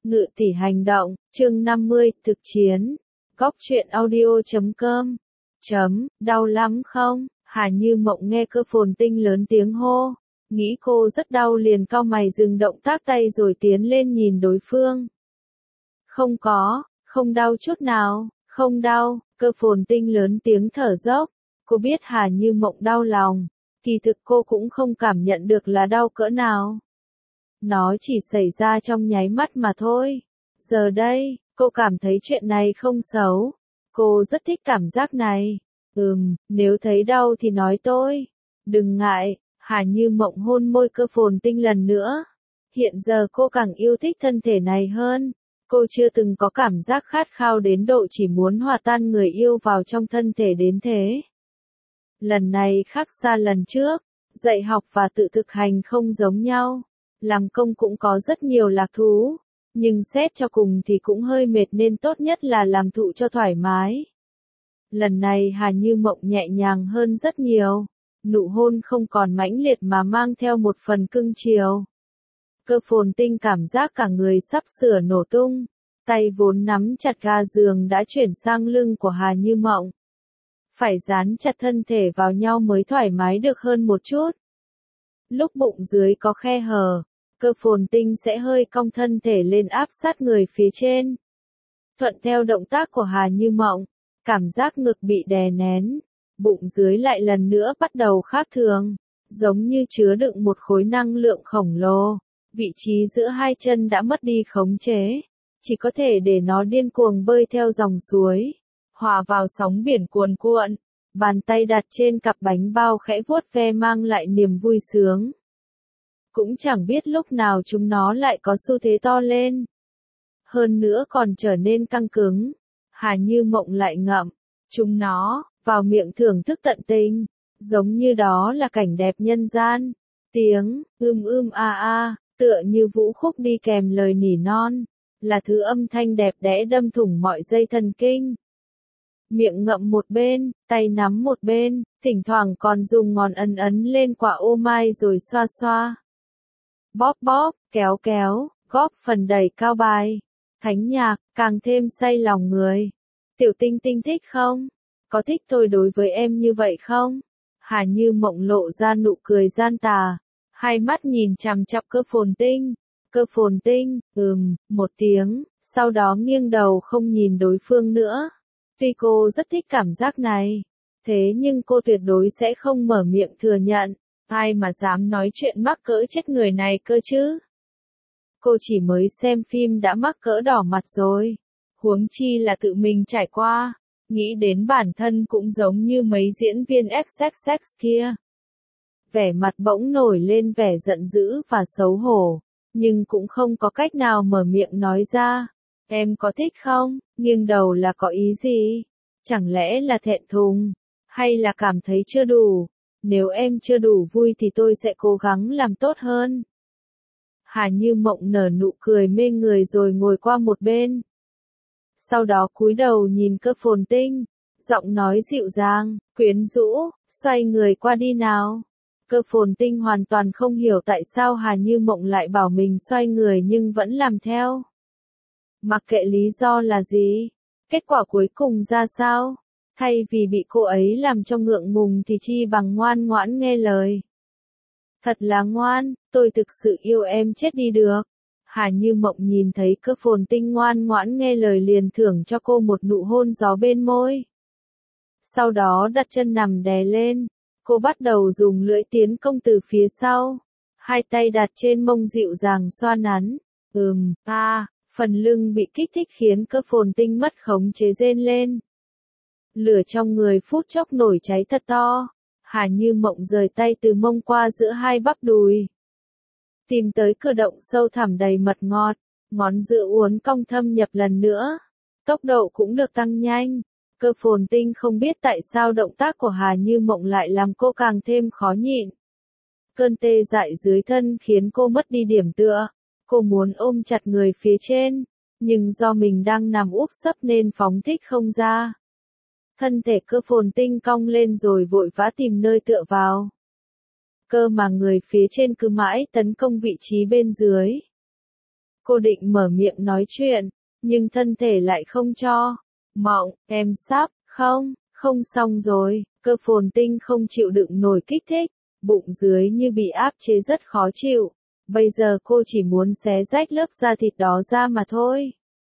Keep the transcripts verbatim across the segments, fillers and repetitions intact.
Ngự tỷ hành động, chương năm mươi, thực chiến. Góc truyện audio chấm com. Chấm, đau lắm không? Hà Như Mộng nghe Cơ Phồn Tinh lớn tiếng hô. Nghĩ cô rất đau liền cau mày dừng động tác tay rồi tiến lên nhìn đối phương. Không có, không đau chút nào, không đau, Cơ Phồn Tinh lớn tiếng thở dốc. Cô biết Hà Như Mộng đau lòng. Kỳ thực cô cũng không cảm nhận được là đau cỡ nào. Nó chỉ xảy ra trong nháy mắt mà thôi. Giờ đây, cô cảm thấy chuyện này không xấu. Cô rất thích cảm giác này. Ừm, nếu thấy đau thì nói tôi. Đừng ngại, Hà Như Mộng hôn môi Cơ Phồn Tinh lần nữa. Hiện giờ cô càng yêu thích thân thể này hơn. Cô chưa từng có cảm giác khát khao đến độ chỉ muốn hòa tan người yêu vào trong thân thể đến thế. Lần này khác xa lần trước, dạy học và tự thực hành không giống nhau. Làm công cũng có rất nhiều lạc thú, nhưng xét cho cùng thì cũng hơi mệt nên tốt nhất là làm thụ cho thoải mái. Lần này Hà Như Mộng nhẹ nhàng hơn rất nhiều, nụ hôn không còn mãnh liệt mà mang theo một phần cưng chiều. Cơ Phồn Tinh cảm giác cả người sắp sửa nổ tung, tay vốn nắm chặt ga giường đã chuyển sang lưng của Hà Như Mộng. Phải dán chặt thân thể vào nhau mới thoải mái được hơn một chút. Lúc bụng dưới có khe hở, Cơ Phồn Tinh sẽ hơi cong thân thể lên áp sát người phía trên. Thuận theo động tác của Hà Như Mộng, cảm giác ngực bị đè nén, bụng dưới lại lần nữa bắt đầu khác thường, giống như chứa đựng một khối năng lượng khổng lồ. Vị trí giữa hai chân đã mất đi khống chế, chỉ có thể để nó điên cuồng bơi theo dòng suối, hòa vào sóng biển cuồn cuộn. Bàn tay đặt trên cặp bánh bao khẽ vuốt ve mang lại niềm vui sướng. Cũng chẳng biết lúc nào chúng nó lại có xu thế to lên. Hơn nữa còn trở nên căng cứng. Hà Như Mộng lại ngậm chúng nó vào miệng thưởng thức tận tình, giống như đó là cảnh đẹp nhân gian. Tiếng ưm ưm a a, tựa như vũ khúc đi kèm lời nỉ non, là thứ âm thanh đẹp đẽ đâm thủng mọi dây thần kinh. Miệng ngậm một bên, tay nắm một bên, thỉnh thoảng còn dùng ngón ấn ấn lên quả ô mai rồi xoa xoa. Bóp bóp, kéo kéo, góp phần đẩy cao bài. Thánh nhạc, càng thêm say lòng người. Tiểu Tinh Tinh thích không? Có thích tôi đối với em như vậy không? Hà Như Mộng lộ ra nụ cười gian tà. Hai mắt nhìn chằm chằm Cơ Phồn Tinh. Cơ Phồn Tinh, ừm, một tiếng, sau đó nghiêng đầu không nhìn đối phương nữa. Tuy cô rất thích cảm giác này, thế nhưng cô tuyệt đối sẽ không mở miệng thừa nhận. Ai mà dám nói chuyện mắc cỡ chết người này cơ chứ? Cô chỉ mới xem phim đã mắc cỡ đỏ mặt rồi. Huống chi là tự mình trải qua. Nghĩ đến bản thân cũng giống như mấy diễn viên ích ích ích kia. Vẻ mặt bỗng nổi lên vẻ giận dữ và xấu hổ. Nhưng cũng không có cách nào mở miệng nói ra. Em có thích không? Nghiêng đầu là có ý gì? Chẳng lẽ là thẹn thùng? Hay là cảm thấy chưa đủ? Nếu em chưa đủ vui thì tôi sẽ cố gắng làm tốt hơn. Hà Như Mộng nở nụ cười mê người rồi ngồi qua một bên. Sau đó cúi đầu nhìn Cơ Phồn Tinh, giọng nói dịu dàng, quyến rũ, xoay người qua đi nào. Cơ Phồn Tinh hoàn toàn không hiểu tại sao Hà Như Mộng lại bảo mình xoay người nhưng vẫn làm theo. Mặc kệ lý do là gì, kết quả cuối cùng ra sao, thay vì bị cô ấy làm cho ngượng ngùng thì chi bằng ngoan ngoãn nghe lời. Thật là ngoan, tôi thực sự yêu em chết đi được. Hà Như Mộng nhìn thấy Cơ Phồn Tinh ngoan ngoãn nghe lời liền thưởng cho cô một nụ hôn gió bên môi. Sau đó đặt chân nằm đè lên, cô bắt đầu dùng lưỡi tiến công từ phía sau. Hai tay đặt trên mông dịu dàng xoa nắn. Ừm, a, à, phần lưng bị kích thích khiến Cơ Phồn Tinh mất khống chế rên lên. Lửa trong người phút chốc nổi cháy thật to. Hà Như Mộng rời tay từ mông qua giữa hai bắp đùi. Tìm tới cửa động sâu thẳm đầy mật ngọt, ngón giữa uốn cong thâm nhập lần nữa. Tốc độ cũng được tăng nhanh. Cơ Phồn Tinh không biết tại sao động tác của Hà Như Mộng lại làm cô càng thêm khó nhịn. Cơn tê dại dưới thân khiến cô mất đi điểm tựa. Cô muốn ôm chặt người phía trên, nhưng do mình đang nằm úp sấp nên phóng thích không ra. Thân thể Cơ Phồn Tinh cong lên rồi vội vã tìm nơi tựa vào. Cơ mà người phía trên cứ mãi tấn công vị trí bên dưới. Cô định mở miệng nói chuyện, nhưng thân thể lại không cho. Mộng, em sắp, không, không xong rồi, cơ phồn tinh không chịu đựng nổi kích thích, bụng dưới như bị áp chế rất khó chịu. Bây giờ cô chỉ muốn xé rách lớp da thịt đó ra mà thôi.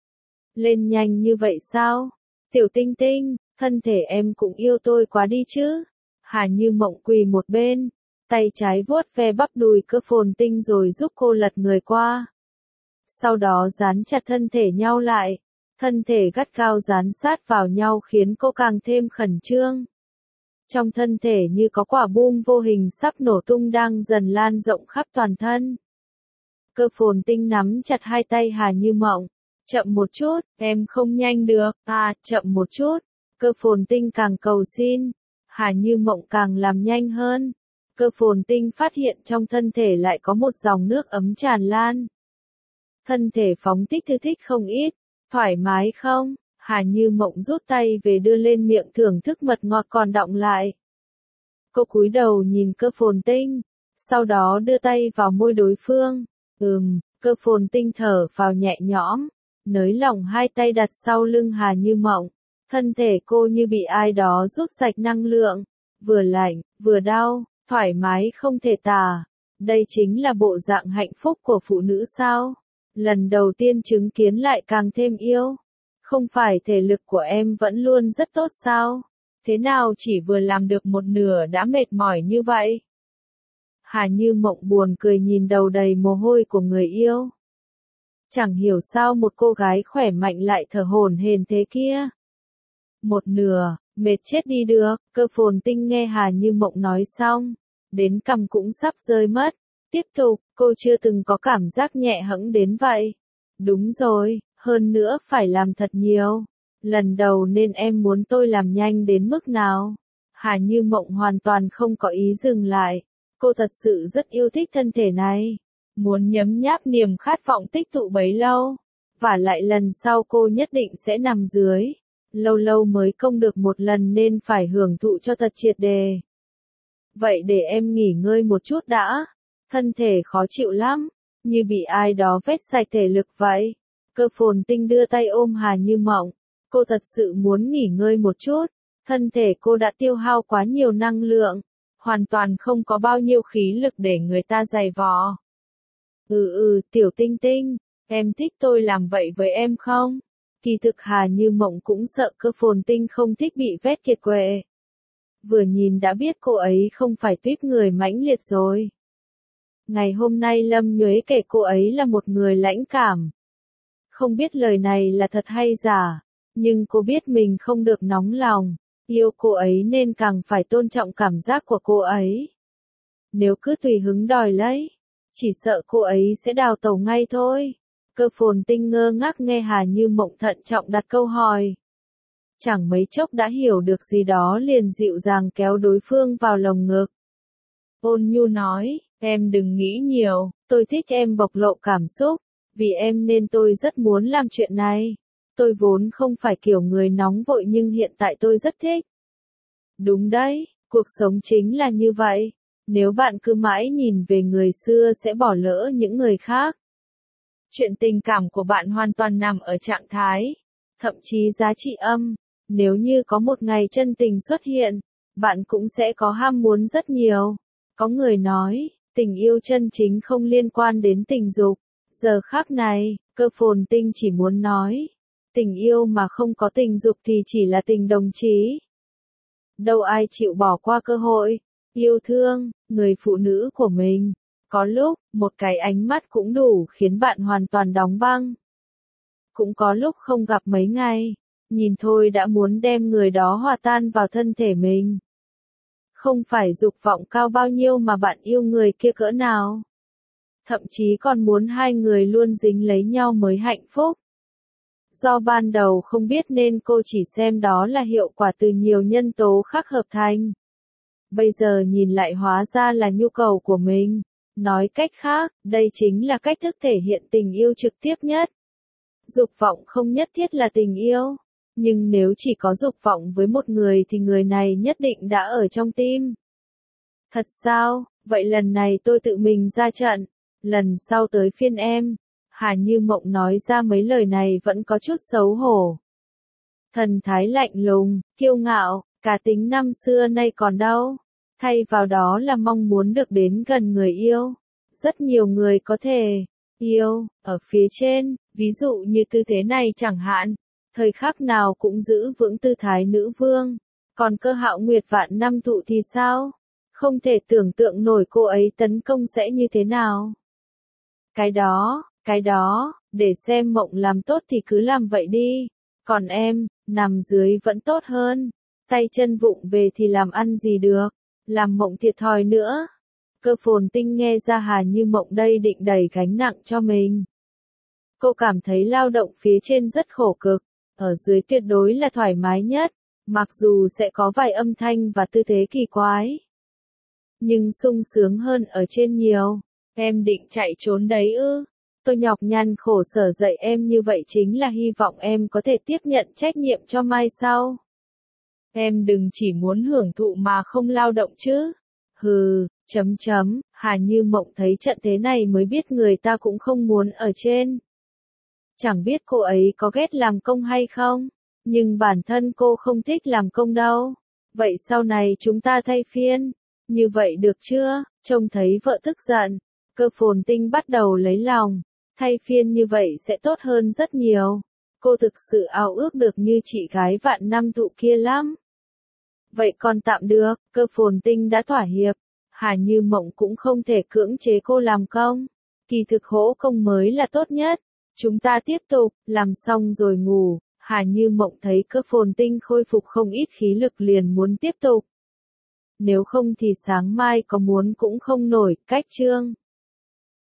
Lên nhanh như vậy sao? Tiểu Tinh Tinh, thân thể em cũng yêu tôi quá đi chứ. Hà Như Mộng quỳ một bên, tay trái vuốt ve bắp đùi cơ phồn tinh rồi giúp cô lật người qua. Sau đó dán chặt thân thể nhau lại, thân thể gắt gao dán sát vào nhau khiến cô càng thêm khẩn trương. Trong thân thể như có quả bom vô hình sắp nổ tung đang dần lan rộng khắp toàn thân. Cơ phồn tinh nắm chặt hai tay Hà Như Mộng. Chậm một chút, em không nhanh được, à, chậm một chút. Cơ phồn tinh càng cầu xin, Hà Như Mộng càng làm nhanh hơn. Cơ phồn tinh phát hiện trong thân thể lại có một dòng nước ấm tràn lan. Thân thể phóng thích thư thích không ít, thoải mái không? Hà Như Mộng rút tay về đưa lên miệng thưởng thức mật ngọt còn đọng lại. Cô cúi đầu nhìn cơ phồn tinh, sau đó đưa tay vào môi đối phương. Ừm, cơ phồn tinh thở vào nhẹ nhõm, nới lỏng hai tay đặt sau lưng Hà Như Mộng. Thân thể cô như bị ai đó rút sạch năng lượng, vừa lạnh, vừa đau, thoải mái không thể tả. Đây chính là bộ dạng hạnh phúc của phụ nữ sao? Lần đầu tiên chứng kiến lại càng thêm yêu. Không phải thể lực của em vẫn luôn rất tốt sao? Thế nào chỉ vừa làm được một nửa đã mệt mỏi như vậy? Hà Như Mộng buồn cười nhìn đầu đầy mồ hôi của người yêu. Chẳng hiểu sao một cô gái khỏe mạnh lại thở hổn hển thế kia. Một nửa, mệt chết đi được, cơ phồn tinh nghe Hà Như Mộng nói xong, đến cằm cũng sắp rơi mất. Tiếp tục, cô chưa từng có cảm giác nhẹ hẫng đến vậy. Đúng rồi, hơn nữa phải làm thật nhiều. Lần đầu nên em muốn tôi làm nhanh đến mức nào? Hà Như Mộng hoàn toàn không có ý dừng lại. Cô thật sự rất yêu thích thân thể này. Muốn nhấm nháp niềm khát vọng tích tụ bấy lâu. Và lại lần sau cô nhất định sẽ nằm dưới. Lâu lâu mới công được một lần nên phải hưởng thụ cho thật triệt đề. Vậy để em nghỉ ngơi một chút đã. Thân thể khó chịu lắm, như bị ai đó vét sạch thể lực vậy. Cơ phồn tinh đưa tay ôm Hà Như Mộng. Cô thật sự muốn nghỉ ngơi một chút. Thân thể cô đã tiêu hao quá nhiều năng lượng. Hoàn toàn không có bao nhiêu khí lực để người ta giày vò. Ừ ừ, Tiểu Tinh Tinh, em thích tôi làm vậy với em không? Kỳ thực Hà Như Mộng cũng sợ cơ phồn tinh không thích bị vét kiệt quệ. Vừa nhìn đã biết cô ấy không phải tuýp người mãnh liệt rồi. Ngày hôm nay Lâm Nhuế kể cô ấy là một người lãnh cảm. Không biết lời này là thật hay giả, nhưng cô biết mình không được nóng lòng. Yêu cô ấy nên càng phải tôn trọng cảm giác của cô ấy. Nếu cứ tùy hứng đòi lấy, chỉ sợ cô ấy sẽ đào tẩu ngay thôi. Cơ phồn tinh ngơ ngác nghe Hà Như Mộng thận trọng đặt câu hỏi. Chẳng mấy chốc đã hiểu được gì đó liền dịu dàng kéo đối phương vào lồng ngực. Ôn nhu nói, em đừng nghĩ nhiều, tôi thích em bộc lộ cảm xúc, vì em nên tôi rất muốn làm chuyện này. Tôi vốn không phải kiểu người nóng vội nhưng hiện tại tôi rất thích. Đúng đấy, cuộc sống chính là như vậy. Nếu bạn cứ mãi nhìn về người xưa sẽ bỏ lỡ những người khác. Chuyện tình cảm của bạn hoàn toàn nằm ở trạng thái, thậm chí giá trị âm. Nếu như có một ngày chân tình xuất hiện, bạn cũng sẽ có ham muốn rất nhiều. Có người nói, tình yêu chân chính không liên quan đến tình dục. Giờ khắc này, cơ phồn tinh chỉ muốn nói, tình yêu mà không có tình dục thì chỉ là tình đồng chí. Đâu ai chịu bỏ qua cơ hội, yêu thương, người phụ nữ của mình. Có lúc, một cái ánh mắt cũng đủ khiến bạn hoàn toàn đóng băng. Cũng có lúc không gặp mấy ngày, nhìn thôi đã muốn đem người đó hòa tan vào thân thể mình. Không phải dục vọng cao bao nhiêu mà bạn yêu người kia cỡ nào. Thậm chí còn muốn hai người luôn dính lấy nhau mới hạnh phúc. Do ban đầu không biết nên cô chỉ xem đó là hiệu quả từ nhiều nhân tố khác hợp thành. Bây giờ nhìn lại hóa ra là nhu cầu của mình. Nói cách khác, đây chính là cách thức thể hiện tình yêu trực tiếp nhất. Dục vọng không nhất thiết là tình yêu. Nhưng nếu chỉ có dục vọng với một người thì người này nhất định đã ở trong tim. Thật sao? Vậy lần này tôi tự mình ra trận. Lần sau tới phiên em. Hà Như Mộng nói ra mấy lời này vẫn có chút xấu hổ. Thần thái lạnh lùng, kiêu ngạo, cá tính năm xưa nay còn đâu. Thay vào đó là mong muốn được đến gần người yêu. Rất nhiều người có thể yêu ở phía trên, ví dụ như tư thế này chẳng hạn, thời khắc nào cũng giữ vững tư thái nữ vương. Còn Cơ Hạo Nguyệt vạn năm thụ thì sao? Không thể tưởng tượng nổi cô ấy tấn công sẽ như thế nào. Cái đó, cái đó, để xem Mộng làm tốt thì cứ làm vậy đi. Còn em, nằm dưới vẫn tốt hơn. Tay chân vụng về thì làm ăn gì được. Làm Mộng thiệt thòi nữa. Cơ Phồn Tinh nghe ra Hà Như Mộng đây định đẩy gánh nặng cho mình. Cô cảm thấy lao động phía trên rất khổ cực. Ở dưới tuyệt đối là thoải mái nhất. Mặc dù sẽ có vài âm thanh và tư thế kỳ quái. Nhưng sung sướng hơn ở trên nhiều. Em định chạy trốn đấy ư? Tôi nhọc nhằn khổ sở dạy em như vậy chính là hy vọng em có thể tiếp nhận trách nhiệm cho mai sau. Em đừng chỉ muốn hưởng thụ mà không lao động chứ. Hừ, chấm chấm, Hà Như Mộng thấy trận thế này mới biết người ta cũng không muốn ở trên. Chẳng biết cô ấy có ghét làm công hay không, nhưng bản thân cô không thích làm công đâu. Vậy sau này chúng ta thay phiên, như vậy được chưa? Trông thấy vợ tức giận, Cơ Phồn Tinh bắt đầu lấy lòng. Thay phiên như vậy sẽ tốt hơn rất nhiều. Cô thực sự ao ước được như chị gái vạn năm thụ kia lắm. Vậy còn tạm được, Cơ Phồn Tinh đã thỏa hiệp. Hà Như Mộng cũng không thể cưỡng chế cô làm công. Kỳ thực hỗ công mới là tốt nhất. Chúng ta tiếp tục, làm xong rồi ngủ. Hà Như Mộng thấy Cơ Phồn Tinh khôi phục không ít khí lực liền muốn tiếp tục. Nếu không thì sáng mai có muốn cũng không nổi, cách chương.